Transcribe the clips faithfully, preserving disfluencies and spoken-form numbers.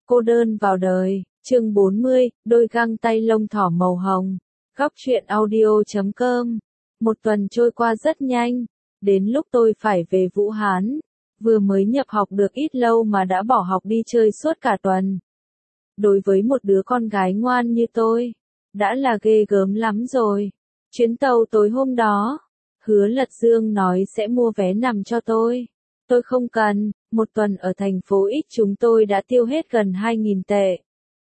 Cô đơn vào đời, chương bốn mươi, đôi găng tay lông thỏ màu hồng. Góc truyện audio chấm com. Một tuần trôi qua rất nhanh, đến lúc tôi phải về Vũ Hán. Vừa mới nhập học được ít lâu mà đã bỏ học đi chơi suốt cả tuần. Đối với một đứa con gái ngoan như tôi, đã là ghê gớm lắm rồi. Chuyến tàu tối hôm đó, Hứa Lật Dương nói sẽ mua vé nằm cho tôi. Tôi không cần, một tuần ở thành phố X chúng tôi đã tiêu hết gần hai nghìn tệ.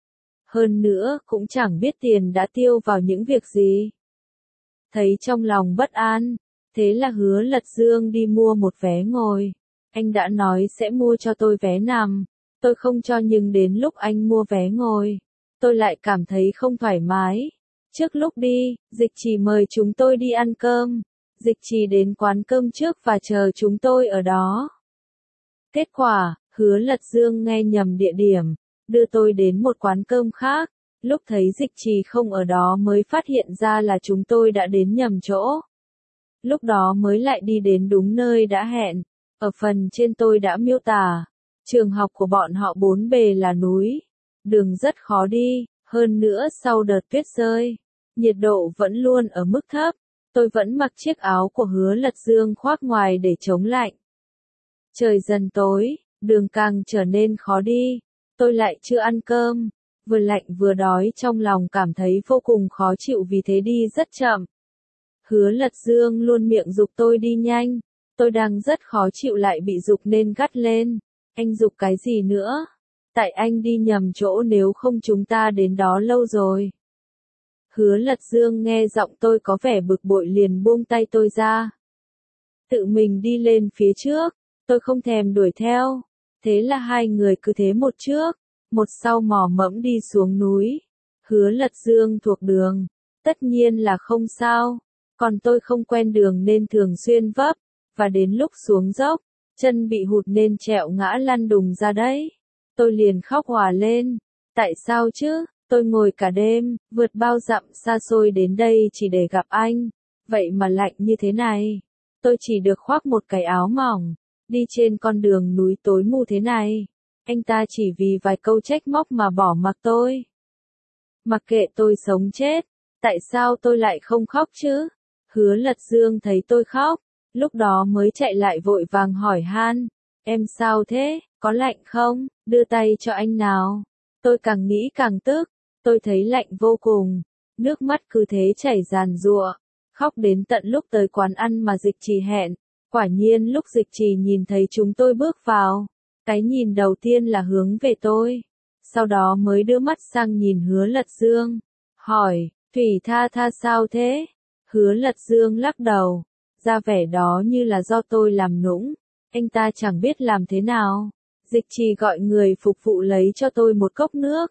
Hơn nữa, cũng chẳng biết tiền đã tiêu vào những việc gì. Thấy trong lòng bất an, thế là Hứa Lật Dương đi mua một vé ngồi. Anh đã nói sẽ mua cho tôi vé nằm. Tôi không cho nhưng đến lúc anh mua vé ngồi, tôi lại cảm thấy không thoải mái. Trước lúc đi, Dịch Trì mời chúng tôi đi ăn cơm. Dịch Trì đến quán cơm trước và chờ chúng tôi ở đó. Kết quả, Hứa Lật Dương nghe nhầm địa điểm, đưa tôi đến một quán cơm khác. Lúc thấy Dịch Trì không ở đó mới phát hiện ra là chúng tôi đã đến nhầm chỗ. Lúc đó mới lại đi đến đúng nơi đã hẹn. Ở phần trên tôi đã miêu tả, trường học của bọn họ bốn bề là núi, đường rất khó đi, hơn nữa sau đợt tuyết rơi, nhiệt độ vẫn luôn ở mức thấp. Tôi vẫn mặc chiếc áo của Hứa Lật Dương khoác ngoài để chống lạnh. Trời dần tối, đường càng trở nên khó đi. Tôi lại chưa ăn cơm, vừa lạnh vừa đói, trong lòng cảm thấy vô cùng khó chịu, vì thế đi rất chậm. Hứa Lật Dương luôn miệng giục tôi đi nhanh. Tôi đang rất khó chịu lại bị giục nên gắt lên. Anh giục cái gì nữa? Tại anh đi nhầm chỗ, nếu không chúng ta đến đó lâu rồi. Hứa Lật Dương nghe giọng tôi có vẻ bực bội liền buông tay tôi ra. Tự mình đi lên phía trước, tôi không thèm đuổi theo. Thế là hai người cứ thế một trước, một sau mò mẫm đi xuống núi. Hứa Lật Dương thuộc đường, tất nhiên là không sao. Còn tôi không quen đường nên thường xuyên vấp, và đến lúc xuống dốc, chân bị hụt nên trẹo ngã lăn đùng ra đấy. Tôi liền khóc òa lên. Tại sao chứ? Tôi ngồi cả đêm, vượt bao dặm xa xôi đến đây chỉ để gặp anh. Vậy mà lạnh như thế này. Tôi chỉ được khoác một cái áo mỏng, đi trên con đường núi tối mù thế này. Anh ta chỉ vì vài câu trách móc mà bỏ mặc tôi. Mặc kệ tôi sống chết, tại sao tôi lại không khóc chứ? Hứa Lật Dương thấy tôi khóc, lúc đó mới chạy lại vội vàng hỏi han. Em sao thế, có lạnh không? Đưa tay cho anh nào. Tôi càng nghĩ càng tức. Tôi thấy lạnh vô cùng, nước mắt cứ thế chảy ràn rụa, khóc đến tận lúc tới quán ăn mà Dịch Trì hẹn. Quả nhiên lúc Dịch Trì nhìn thấy chúng tôi bước vào, cái nhìn đầu tiên là hướng về tôi, sau đó mới đưa mắt sang nhìn Hứa Lật Dương, hỏi, Thủy Tha Tha sao thế? Hứa Lật Dương lắc đầu, ra vẻ đó như là do tôi làm nũng, anh ta chẳng biết làm thế nào. Dịch Trì gọi người phục vụ lấy cho tôi một cốc nước.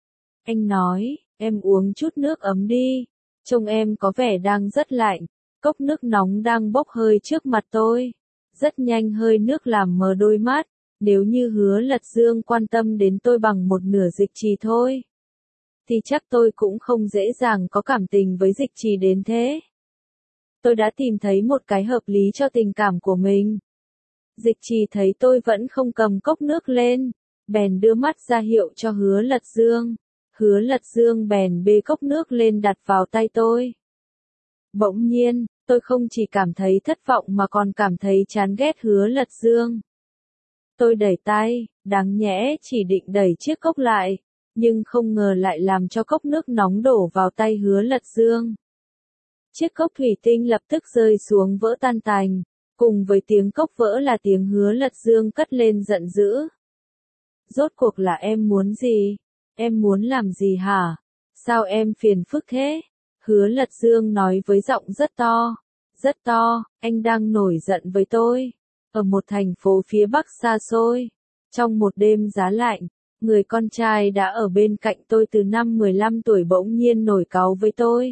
Anh nói, em uống chút nước ấm đi, trông em có vẻ đang rất lạnh. Cốc nước nóng đang bốc hơi trước mặt tôi. Rất nhanh hơi nước làm mờ đôi mắt. Nếu như Hứa Lật Dương quan tâm đến tôi bằng một nửa Dịch Trì thôi, thì chắc tôi cũng không dễ dàng có cảm tình với Dịch Trì đến thế. Tôi đã tìm thấy một cái hợp lý cho tình cảm của mình. Dịch Trì thấy tôi vẫn không cầm cốc nước lên, bèn đưa mắt ra hiệu cho Hứa Lật Dương. Hứa Lật Dương bèn bê cốc nước lên đặt vào tay tôi. Bỗng nhiên, tôi không chỉ cảm thấy thất vọng mà còn cảm thấy chán ghét Hứa Lật Dương. Tôi đẩy tay, đáng nhẽ chỉ định đẩy chiếc cốc lại, nhưng không ngờ lại làm cho cốc nước nóng đổ vào tay Hứa Lật Dương. Chiếc cốc thủy tinh lập tức rơi xuống vỡ tan tành, cùng với tiếng cốc vỡ là tiếng Hứa Lật Dương cất lên giận dữ. Rốt cuộc là em muốn gì? Em muốn làm gì hả? Sao em phiền phức thế? Hứa Lật Dương nói với giọng rất to, rất to, anh đang nổi giận với tôi. Ở một thành phố phía Bắc xa xôi, trong một đêm giá lạnh, người con trai đã ở bên cạnh tôi từ năm mười lăm tuổi bỗng nhiên nổi cáu với tôi.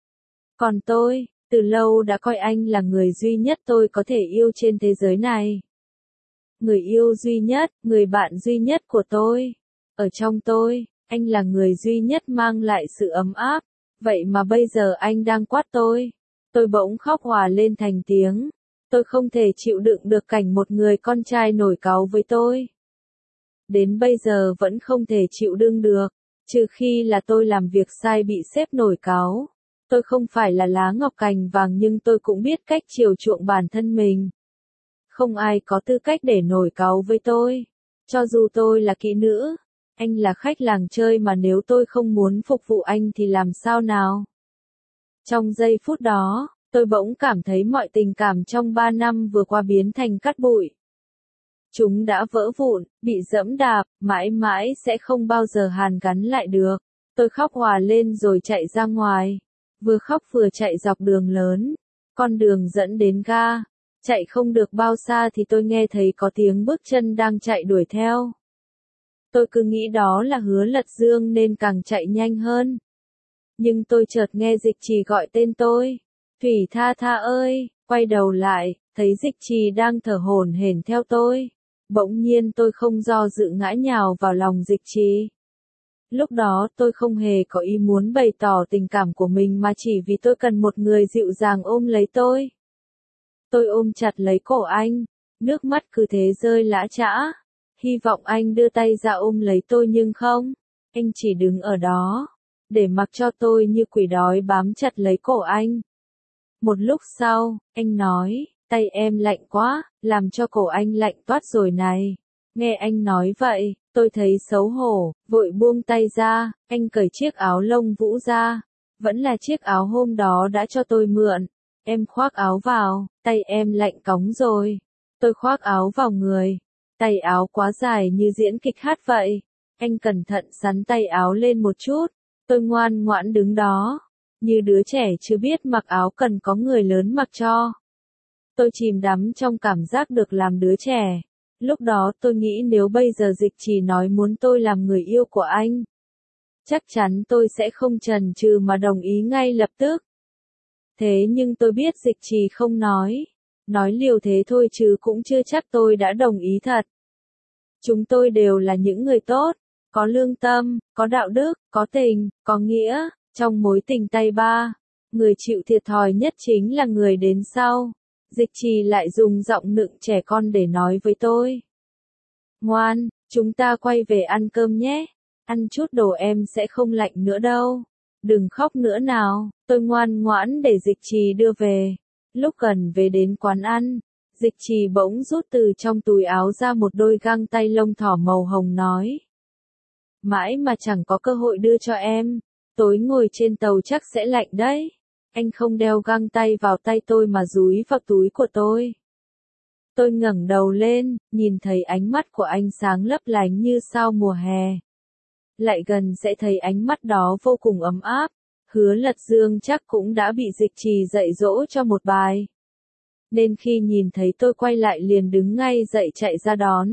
Còn tôi, từ lâu đã coi anh là người duy nhất tôi có thể yêu trên thế giới này. Người yêu duy nhất, người bạn duy nhất của tôi. Ở trong tôi, anh là người duy nhất mang lại sự ấm áp. Vậy mà bây giờ anh đang quát tôi. Tôi bỗng khóc òa lên thành tiếng. Tôi không thể chịu đựng được cảnh một người con trai nổi cáu với tôi. Đến bây giờ vẫn không thể chịu đựng được, trừ khi là tôi làm việc sai bị sếp nổi cáu. Tôi không phải là lá ngọc cành vàng nhưng tôi cũng biết cách chiều chuộng bản thân mình. Không ai có tư cách để nổi cáu với tôi. Cho dù tôi là kỹ nữ, anh là khách làng chơi mà nếu tôi không muốn phục vụ anh thì làm sao nào? Trong giây phút đó, tôi bỗng cảm thấy mọi tình cảm trong ba năm vừa qua biến thành cát bụi. Chúng đã vỡ vụn, bị dẫm đạp, mãi mãi sẽ không bao giờ hàn gắn lại được. Tôi khóc òa lên rồi chạy ra ngoài. Vừa khóc vừa chạy dọc đường lớn. Con đường dẫn đến ga. Chạy không được bao xa thì tôi nghe thấy có tiếng bước chân đang chạy đuổi theo. Tôi cứ nghĩ đó là Hứa Lật Dương nên càng chạy nhanh hơn. Nhưng tôi chợt nghe Dịch Trì gọi tên tôi. Thủy Tha Tha ơi, quay đầu lại, thấy Dịch Trì đang thở hổn hển theo tôi. Bỗng nhiên tôi không do dự ngã nhào vào lòng Dịch Trì. Lúc đó tôi không hề có ý muốn bày tỏ tình cảm của mình mà chỉ vì tôi cần một người dịu dàng ôm lấy tôi. Tôi ôm chặt lấy cổ anh, nước mắt cứ thế rơi lã chã. Hy vọng anh đưa tay ra ôm lấy tôi nhưng không, anh chỉ đứng ở đó, để mặc cho tôi như quỷ đói bám chặt lấy cổ anh. Một lúc sau, anh nói, tay em lạnh quá, làm cho cổ anh lạnh toát rồi này. Nghe anh nói vậy, tôi thấy xấu hổ, vội buông tay ra, anh cởi chiếc áo lông vũ ra. Vẫn là chiếc áo hôm đó đã cho tôi mượn. Em khoác áo vào, tay em lạnh cóng rồi. Tôi khoác áo vào người. Tay áo quá dài như diễn kịch hát vậy. Anh cẩn thận sắn tay áo lên một chút. Tôi ngoan ngoãn đứng đó. Như đứa trẻ chưa biết mặc áo cần có người lớn mặc cho. Tôi chìm đắm trong cảm giác được làm đứa trẻ. Lúc đó tôi nghĩ nếu bây giờ Dịch Trì nói muốn tôi làm người yêu của anh, chắc chắn tôi sẽ không chần chừ mà đồng ý ngay lập tức. Thế nhưng tôi biết Dịch Trì không nói. Nói liều thế thôi chứ cũng chưa chắc tôi đã đồng ý thật. Chúng tôi đều là những người tốt, có lương tâm, có đạo đức, có tình, có nghĩa. Trong mối tình tay ba, người chịu thiệt thòi nhất chính là người đến sau. Dịch Trì lại dùng giọng nựng trẻ con để nói với tôi. Ngoan, chúng ta quay về ăn cơm nhé. Ăn chút đồ em sẽ không lạnh nữa đâu. Đừng khóc nữa nào. Tôi ngoan ngoãn để Dịch Trì đưa về. Lúc gần về đến quán ăn, Dịch Trì bỗng rút từ trong túi áo ra một đôi găng tay lông thỏ màu hồng nói. Mãi mà chẳng có cơ hội đưa cho em. Tối ngồi trên tàu chắc sẽ lạnh đấy. Anh không đeo găng tay vào tay tôi mà dúi vào túi của tôi. Tôi ngẩng đầu lên, nhìn thấy ánh mắt của anh sáng lấp lánh như sao mùa hè. Lại gần sẽ thấy ánh mắt đó vô cùng ấm áp. Hứa Lật Dương chắc cũng đã bị Dịch Trì dạy dỗ cho một bài. Nên khi nhìn thấy tôi quay lại liền đứng ngay dậy chạy ra đón.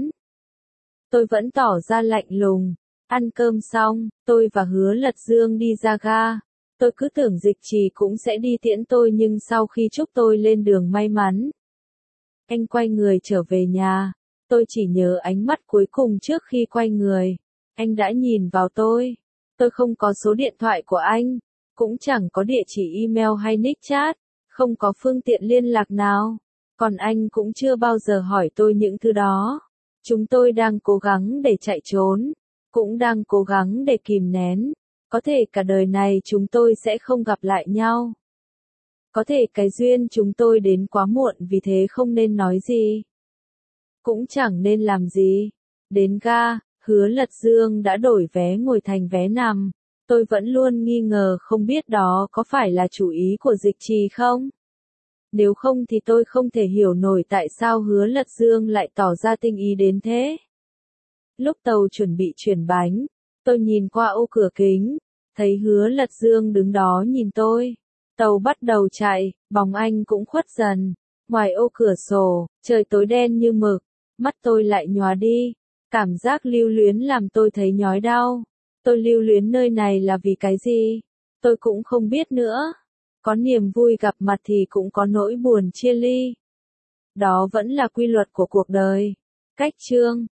Tôi vẫn tỏ ra lạnh lùng. Ăn cơm xong, tôi và Hứa Lật Dương đi ra ga. Tôi cứ tưởng Dịch Trì cũng sẽ đi tiễn tôi nhưng sau khi chúc tôi lên đường may mắn, anh quay người trở về nhà. Tôi chỉ nhớ ánh mắt cuối cùng trước khi quay người. Anh đã nhìn vào tôi. Tôi không có số điện thoại của anh, cũng chẳng có địa chỉ email hay nick chat, không có phương tiện liên lạc nào. Còn anh cũng chưa bao giờ hỏi tôi những thứ đó. Chúng tôi đang cố gắng để chạy trốn, cũng đang cố gắng để kìm nén. Có thể cả đời này chúng tôi sẽ không gặp lại nhau. Có thể cái duyên chúng tôi đến quá muộn vì thế không nên nói gì. Cũng chẳng nên làm gì. Đến ga, Hứa Lật Dương đã đổi vé ngồi thành vé nằm. Tôi vẫn luôn nghi ngờ không biết đó có phải là chủ ý của Dịch Trì không? Nếu không thì tôi không thể hiểu nổi tại sao Hứa Lật Dương lại tỏ ra tinh ý đến thế. Lúc tàu chuẩn bị chuyển bánh, tôi nhìn qua ô cửa kính, thấy Hứa Lật Dương đứng đó nhìn tôi. Tàu bắt đầu chạy, bóng anh cũng khuất dần. Ngoài ô cửa sổ, trời tối đen như mực, mắt tôi lại nhòa đi. Cảm giác lưu luyến làm tôi thấy nhói đau. Tôi lưu luyến nơi này là vì cái gì? Tôi cũng không biết nữa. Có niềm vui gặp mặt thì cũng có nỗi buồn chia ly. Đó vẫn là quy luật của cuộc đời. Cách chương